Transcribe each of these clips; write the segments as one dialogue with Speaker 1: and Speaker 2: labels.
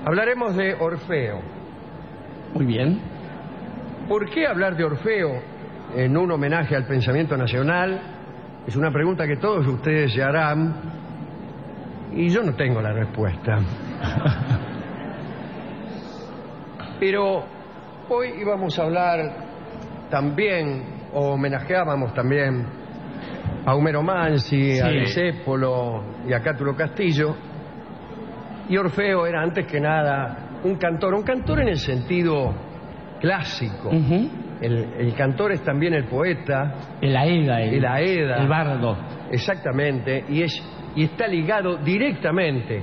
Speaker 1: Hablaremos de Orfeo.
Speaker 2: Muy bien.
Speaker 1: ¿Por qué hablar de Orfeo en un homenaje al pensamiento nacional? Es una pregunta que todos ustedes se harán y yo no tengo la respuesta. Pero hoy íbamos a hablar también, o homenajeábamos también a Homero Mansi, a Discépolo y a Cátulo Castillo. Y Orfeo era antes que nada un cantor en el sentido clásico. El cantor es también el poeta,
Speaker 2: El aeda, el bardo.
Speaker 1: Exactamente, y está ligado directamente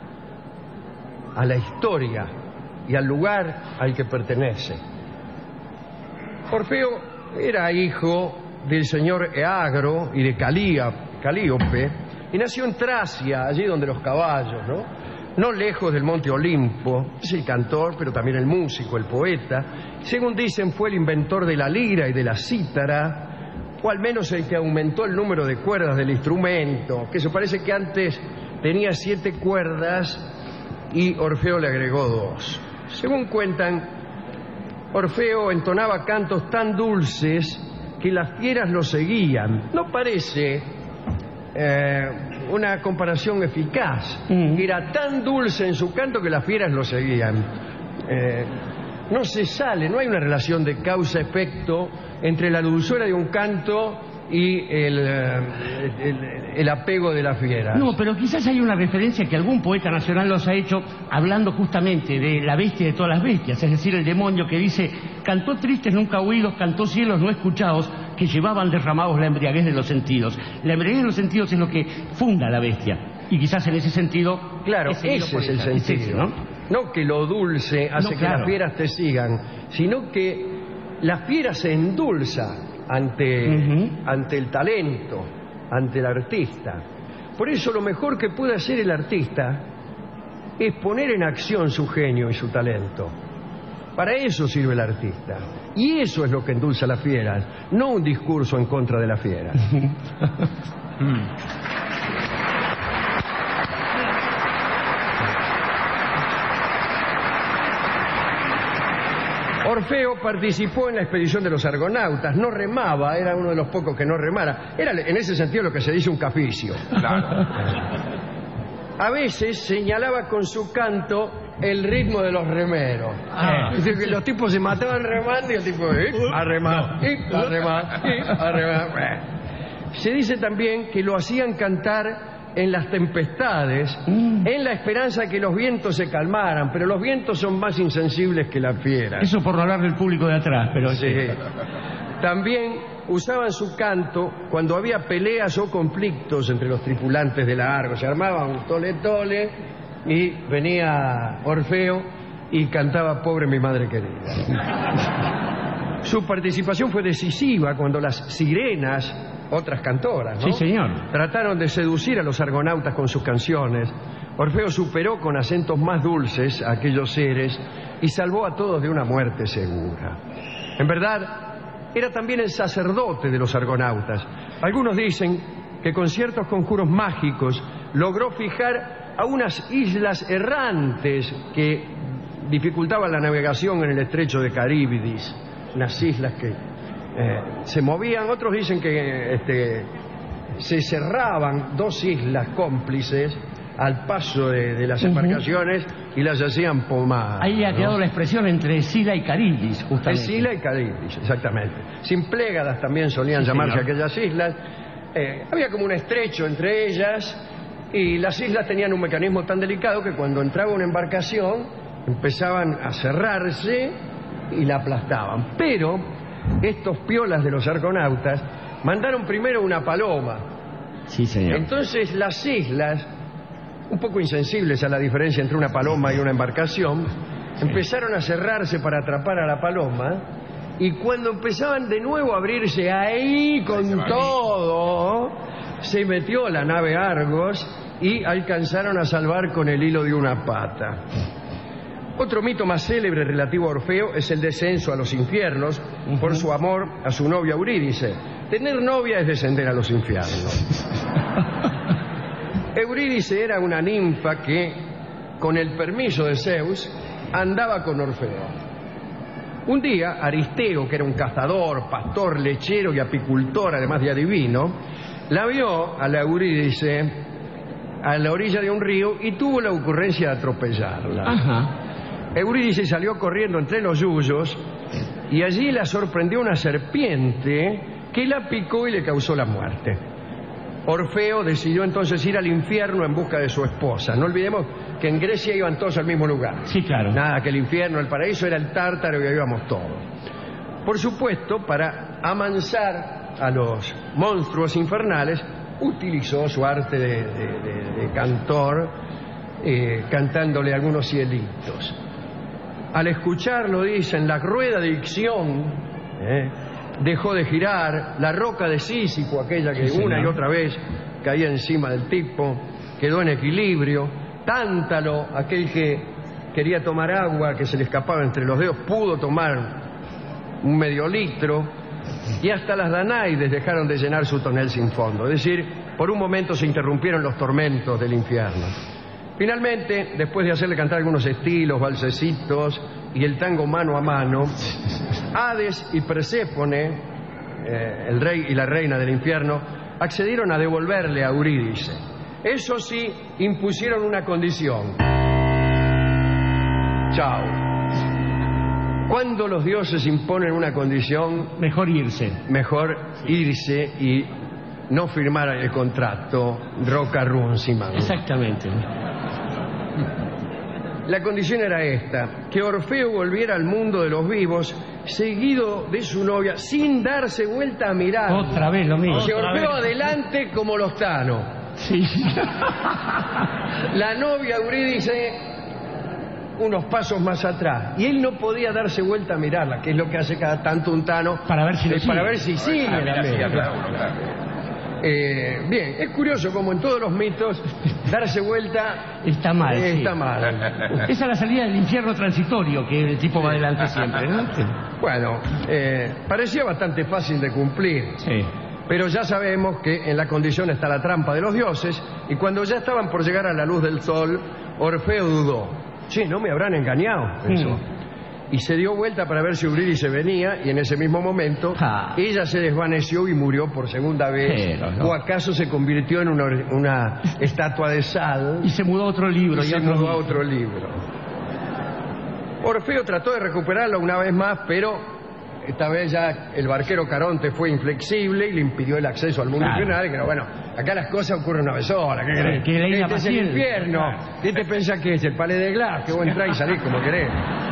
Speaker 1: a la historia y al lugar al que pertenece. Orfeo era hijo del señor Eagro y de Calíope, y nació en Tracia, allí donde los caballos, no lejos del monte Olimpo. Es el cantor, pero también el músico, el poeta. Según dicen, fue el inventor de la lira y de la cítara, o al menos el que aumentó el número de cuerdas del instrumento, que se parece que antes tenía 7 cuerdas y Orfeo le agregó 2. Según cuentan, Orfeo entonaba cantos tan dulces que las fieras lo seguían. No parece una comparación eficaz. Era tan dulce en su canto que las fieras lo seguían. No hay una relación de causa-efecto entre la dulzura de un canto y el apego de la fiera.
Speaker 2: No, pero quizás hay una referencia que algún poeta nacional los ha hecho hablando justamente de la bestia de todas las bestias, es decir, el demonio, que dice: cantó tristes nunca oídos, cantó cielos no escuchados, que llevaban derramados la embriaguez de los sentidos. La embriaguez de los sentidos es lo que funda la bestia, y quizás en ese sentido...
Speaker 1: Claro, ese es el sentido, ¿no? Que lo dulce hace que las fieras te sigan, sino que la fiera se endulza ante el talento, ante el artista. Por eso lo mejor que puede hacer el artista es poner en acción su genio y su talento. Para eso sirve el artista. Y eso es lo que endulza a las fieras, no un discurso en contra de las fieras. Orfeo participó en la expedición de los argonautas, no remaba, era uno de los pocos que no remara. Era en ese sentido lo que se dice un caficio. Claro. A veces señalaba con su canto el ritmo de los remeros. Es decir, que los tipos se mataban remando y el tipo a remar, a remar, a remar. Se dice también que lo hacían cantar en las tempestades, en la esperanza de que los vientos se calmaran, pero los vientos son más insensibles que las fieras.
Speaker 2: Eso por no hablar del público de atrás, pero
Speaker 1: sí. También usaban su canto cuando había peleas o conflictos entre los tripulantes de la Argo. Se armaba un tole-tole y venía Orfeo y cantaba Pobre mi madre querida. Su participación fue decisiva cuando las sirenas, otras cantoras,
Speaker 2: Sí, señor,
Speaker 1: trataron de seducir a los argonautas con sus canciones. Orfeo superó con acentos más dulces a aquellos seres y salvó a todos de una muerte segura. En verdad, era también el sacerdote de los argonautas. Algunos dicen que con ciertos conjuros mágicos logró fijar a unas islas errantes que dificultaban la navegación en el estrecho de Caríbidis, unas islas que se movían. Otros dicen que se cerraban 2 islas cómplices al paso de las embarcaciones y las hacían pomar.
Speaker 2: Ahí ha quedado la expresión entre Sila y Caribdis, justamente.
Speaker 1: Sila y Caribdis, exactamente. Simplégadas también solían llamarse aquellas islas. Había como un estrecho entre ellas y las islas tenían un mecanismo tan delicado que cuando entraba una embarcación empezaban a cerrarse y la aplastaban. Pero estos piolas de los argonautas mandaron primero una paloma.
Speaker 2: Sí, señor.
Speaker 1: Entonces las islas, un poco insensibles a la diferencia entre una paloma y una embarcación, empezaron a cerrarse para atrapar a la paloma, y cuando empezaban de nuevo a abrirse ahí con todo, se metió la nave Argos y alcanzaron a salvar con el hilo de una pata. Otro mito más célebre relativo a Orfeo es el descenso a los infiernos por su amor a su novia Eurídice. Tener novia es descender a los infiernos. Eurídice era una ninfa que con el permiso de Zeus, andaba con Orfeo. Un día, Aristeo, que era un cazador, pastor, lechero y apicultor, además de adivino, la vio a la Eurídice a la orilla de un río y tuvo la ocurrencia de atropellarla.
Speaker 2: Ajá.
Speaker 1: Eurídice salió corriendo entre los yuyos y allí la sorprendió una serpiente que la picó y le causó la muerte. Orfeo decidió entonces ir al infierno en busca de su esposa. No olvidemos que en Grecia iban todos al mismo lugar.
Speaker 2: Sí, claro.
Speaker 1: Nada, que el infierno, el paraíso era el Tártaro y ahí íbamos todos. Por supuesto, para amansar a los monstruos infernales, utilizó su arte de cantor, cantándole algunos cielitos. Al escucharlo, dicen, la rueda de Ixión dejó de girar, la roca de Sísifo, aquella que
Speaker 2: sí,
Speaker 1: una y otra vez caía encima del tipo, quedó en equilibrio. Tántalo, aquel que quería tomar agua que se le escapaba entre los dedos, pudo tomar un medio litro, y hasta las Danaides dejaron de llenar su tonel sin fondo. Es decir, por un momento se interrumpieron los tormentos del infierno. Finalmente, después de hacerle cantar algunos estilos, valsecitos y el tango mano a mano, Hades y Perséfone, el rey y la reina del infierno, accedieron a devolverle a Eurídice. Eso sí, impusieron una condición. Chao. Cuando los dioses imponen una condición,
Speaker 2: Mejor irse.
Speaker 1: mejor irse y no firmar el contrato Roca Runciman.
Speaker 2: Exactamente.
Speaker 1: La condición era esta: que Orfeo volviera al mundo de los vivos seguido de su novia sin darse vuelta a mirar.
Speaker 2: Otra vez lo mismo.
Speaker 1: Que Orfeo adelante como los Thanos.
Speaker 2: Sí.
Speaker 1: La novia Eurídice unos pasos más atrás. Y él no podía darse vuelta a mirarla, que es lo que hace cada tanto un Tano.
Speaker 2: Para ver si lo sigue.
Speaker 1: Para ver si sigue la amiga. Bien, es curioso como en todos los mitos darse vuelta
Speaker 2: Está mal.
Speaker 1: está
Speaker 2: sí.
Speaker 1: mal.
Speaker 2: Esa es la salida del infierno transitorio, que el tipo va adelante siempre, ¿no? Sí.
Speaker 1: Bueno, parecía bastante fácil de cumplir.
Speaker 2: Sí.
Speaker 1: Pero ya sabemos que en la condición está la trampa de los dioses, y cuando ya estaban por llegar a la luz del sol, Orfeo dudó. Sí, ¿no me habrán engañado? Pensó. Y se dio vuelta para ver si Eurídice venía, y en ese mismo momento ella se desvaneció y murió por segunda vez.
Speaker 2: Pero, ¿no?
Speaker 1: O acaso se convirtió en una estatua de sal
Speaker 2: Y se mudó a otro libro.
Speaker 1: y se mudó a otro libro. Orfeo trató de recuperarlo una vez más, pero esta vez ya el barquero Caronte fue inflexible y le impidió el acceso al mundo infernal. Y que bueno, acá las cosas ocurren una vez sola. ¿Qué querés?
Speaker 2: Que leí la
Speaker 1: Este es el
Speaker 2: paciencia.
Speaker 1: infierno. ¿Qué te pensás que es? El Palais de Glace. Que vos entrás y salís como querés.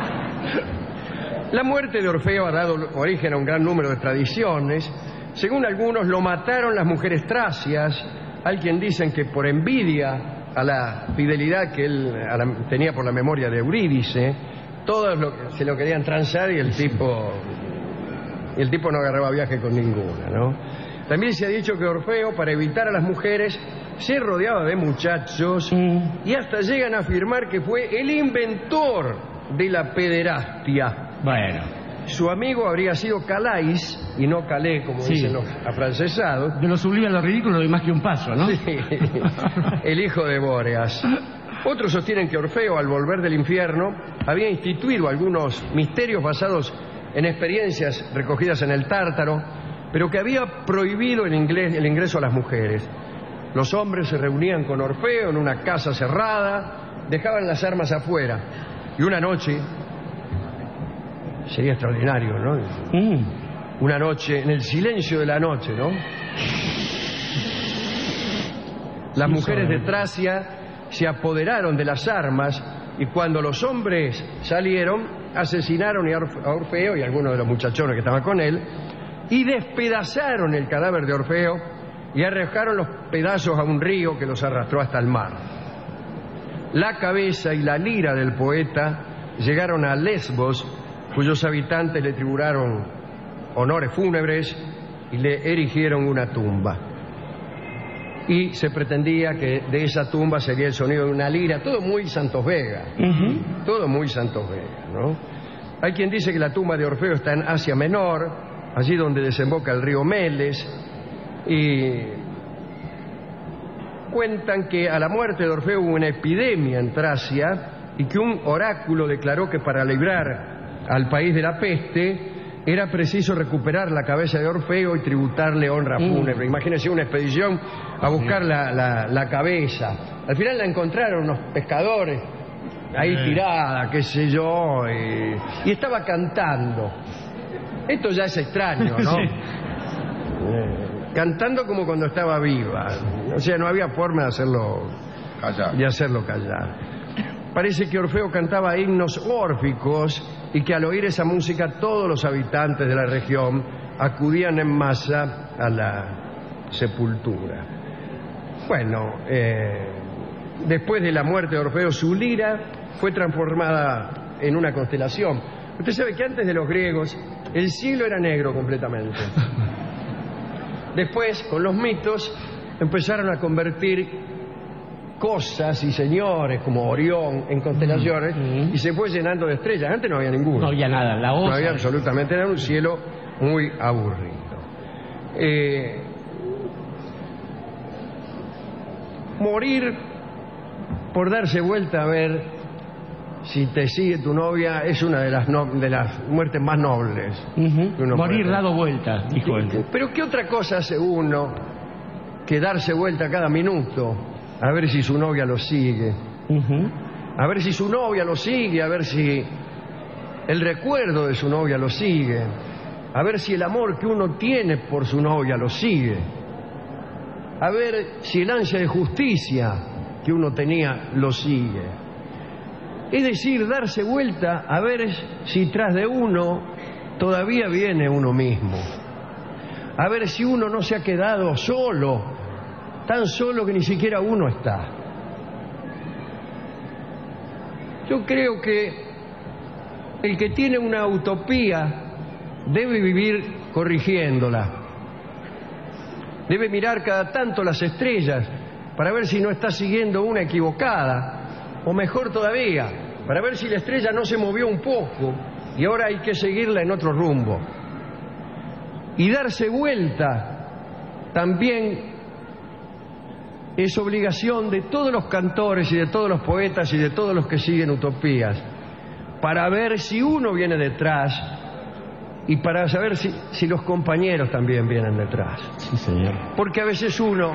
Speaker 1: La muerte de Orfeo ha dado origen a un gran número de tradiciones. Según algunos, lo mataron las mujeres tracias. Hay quien dicen que por envidia a la fidelidad que él tenía por la memoria de Eurídice, todos se lo querían transar y el tipo no agarraba viaje con ninguna, ¿no? También se ha dicho que Orfeo, para evitar a las mujeres, se rodeaba de muchachos y hasta llegan a afirmar que fue el inventor de la pederastia.
Speaker 2: Bueno.
Speaker 1: Su amigo habría sido Calais y no Calais, como dicen los afrancesados.
Speaker 2: De lo sublime a lo ridículo no hay más que un paso, ¿no?
Speaker 1: Sí, el hijo de Bóreas. Otros sostienen que Orfeo, al volver del infierno, había instituido algunos misterios basados en experiencias recogidas en el Tártaro, pero que había prohibido el ingreso a las mujeres. Los hombres se reunían con Orfeo en una casa cerrada, dejaban las armas afuera, y una noche, sería extraordinario, ¿no? Una noche, en el silencio de la noche, ¿no? Las mujeres de Tracia se apoderaron de las armas, y cuando los hombres salieron, asesinaron a Orfeo y a algunos de los muchachones que estaban con él, y despedazaron el cadáver de Orfeo y arrojaron los pedazos a un río que los arrastró hasta el mar. La cabeza y la lira del poeta llegaron a Lesbos, cuyos habitantes le tributaron honores fúnebres y le erigieron una tumba. Y se pretendía que de esa tumba sería el sonido de una lira, todo muy Santos Vega, todo muy Santos Vega, ¿no? Hay quien dice que la tumba de Orfeo está en Asia Menor, allí donde desemboca el río Meles, y cuentan que a la muerte de Orfeo hubo una epidemia en Tracia y que un oráculo declaró que para librar al país de la peste era preciso recuperar la cabeza de Orfeo y tributarle honra fúnebre. Imagínense una expedición a buscar la cabeza. Al final la encontraron unos pescadores ahí tirada, qué sé yo, y estaba cantando. Esto ya es extraño, ¿no? Sí. Cantando como cuando estaba viva. O sea, no había forma de hacerlo callar. Parece que Orfeo cantaba himnos órficos y que al oír esa música todos los habitantes de la región acudían en masa a la sepultura. Bueno, después de la muerte de Orfeo, su lira fue transformada en una constelación. Usted sabe que antes de los griegos el cielo era negro completamente. Después, con los mitos, empezaron a convertir cosas y señores como Orión en constelaciones y se fue llenando de estrellas. Antes no había ninguno.
Speaker 2: No había nada, la osa.
Speaker 1: No había absolutamente nada, un cielo muy aburrido. Morir por darse vuelta a ver si te sigue tu novia es una de las muertes más nobles.
Speaker 2: Morir dado vuelta, dijo él.
Speaker 1: Pero ¿qué otra cosa hace uno que darse vuelta cada minuto a ver si su novia lo sigue? A ver si su novia lo sigue, a ver si el recuerdo de su novia lo sigue, a ver si el amor que uno tiene por su novia lo sigue, a ver si el ansia de justicia que uno tenía lo sigue. Es decir, darse vuelta a ver si tras de uno todavía viene uno mismo. A ver si uno no se ha quedado solo, tan solo que ni siquiera uno está. Yo creo que el que tiene una utopía debe vivir corrigiéndola. Debe mirar cada tanto las estrellas para ver si no está siguiendo una equivocada. O mejor todavía, para ver si la estrella no se movió un poco y ahora hay que seguirla en otro rumbo. Y darse vuelta también es obligación de todos los cantores y de todos los poetas y de todos los que siguen utopías, para ver si uno viene detrás y para saber si los compañeros también vienen detrás.
Speaker 2: Sí, señor.
Speaker 1: Porque a veces uno...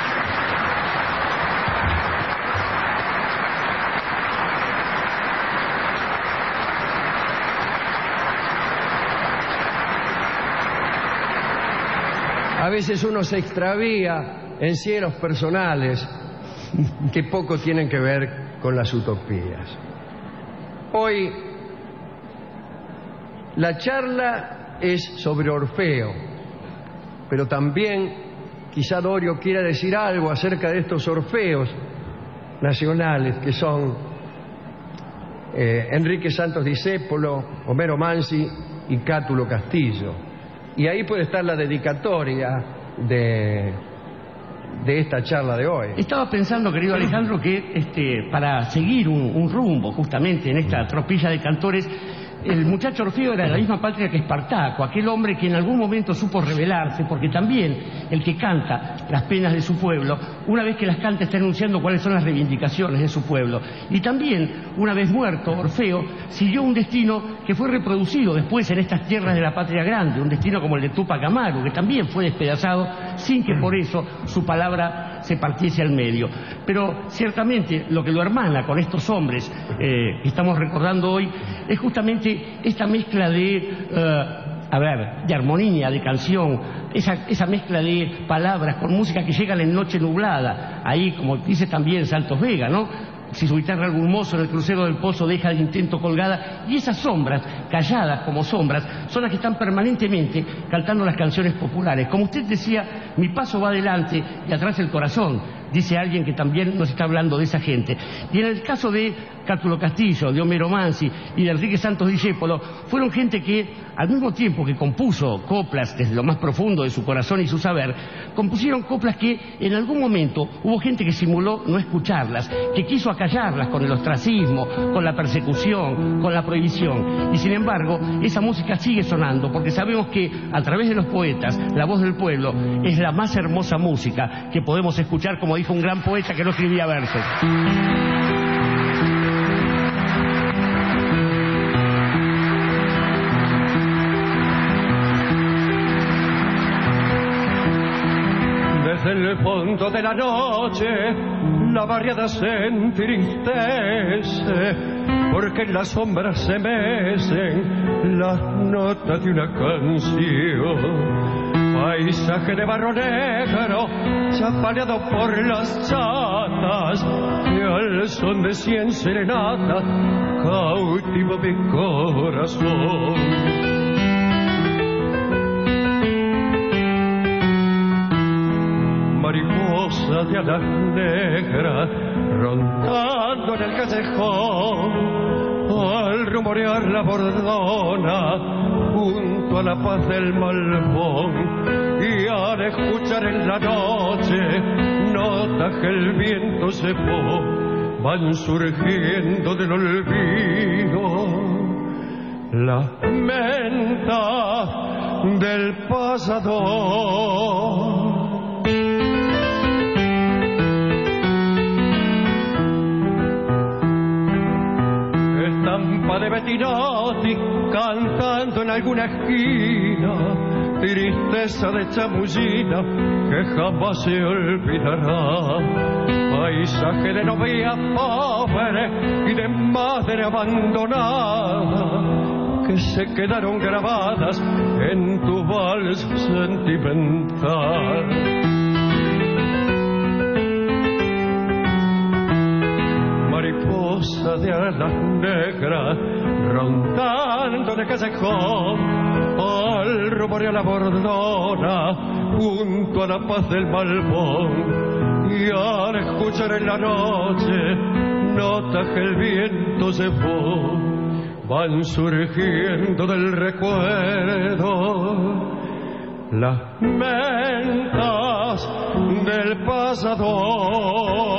Speaker 1: A veces uno se extravía en cielos personales que poco tienen que ver con las utopías. Hoy la charla es sobre Orfeo, pero también quizá Dorio quiera decir algo acerca de estos Orfeos nacionales que son Enrique Santos Discépolo, Homero Mansi y Cátulo Castillo. Y ahí puede estar la dedicatoria de esta charla de hoy.
Speaker 2: Estaba pensando, querido Alejandro, que para seguir un rumbo justamente en esta tropilla de cantores, el muchacho Orfeo era de la misma patria que Espartaco, aquel hombre que en algún momento supo rebelarse, porque también el que canta las penas de su pueblo, una vez que las canta está enunciando cuáles son las reivindicaciones de su pueblo. Y también, una vez muerto Orfeo, siguió un destino que fue reproducido después en estas tierras de la patria grande, un destino como el de Túpac Amaru, que también fue despedazado sin que por eso su palabra se partiese al medio. Pero ciertamente lo que lo hermana con estos hombres que estamos recordando hoy es justamente esta mezcla de armonía, de canción, esa mezcla de palabras con música que llegan en noche nublada, ahí como dice también Santos Vega, ¿no? Si su guitarra algún mozo en el crucero del pozo deja de intento colgada, y esas sombras, calladas como sombras, son las que están permanentemente cantando las canciones populares. Como usted decía, mi paso va adelante y atrás el corazón, dice alguien que también nos está hablando de esa gente. Y en el caso de Cátulo Castillo, de Homero Mansi y de Enrique Santos Discépolo, fueron gente que, al mismo tiempo que compuso coplas desde lo más profundo de su corazón y su saber, compusieron coplas que en algún momento hubo gente que simuló no escucharlas, que quiso acallarlas con el ostracismo, con la persecución, con la prohibición. Y sin embargo, esa música sigue sonando, porque sabemos que a través de los poetas, la voz del pueblo es la más hermosa música que podemos escuchar, como dice dijo un gran poeta que no escribía versos.
Speaker 1: Desde el fondo de la noche la barriada se entristece, porque en las sombras se mecen las notas de una canción. Paisaje de barro negro, chapaleado por las chatas, y al son de 100 serenatas, cautivo mi corazón. Mariposa de alas negras rondando en el callejón, al rumorear la bordona junto a la paz del malvón, y al escuchar en la noche notas que el viento se fue, van surgiendo del olvido las mentas del pasado. Estampa de Bettinotti cantando en alguna esquina, tristeza de chamullina que jamás se olvidará. Paisaje de novia pobre y de madre abandonada, que se quedaron grabadas en tu vals sentimental. Mariposa de alas negras rondando de callejón, al rumorear la bordona junto a la paz del malvón, y al escuchar en la noche notas que el viento se fue, van surgiendo del recuerdo las mentas del pasado.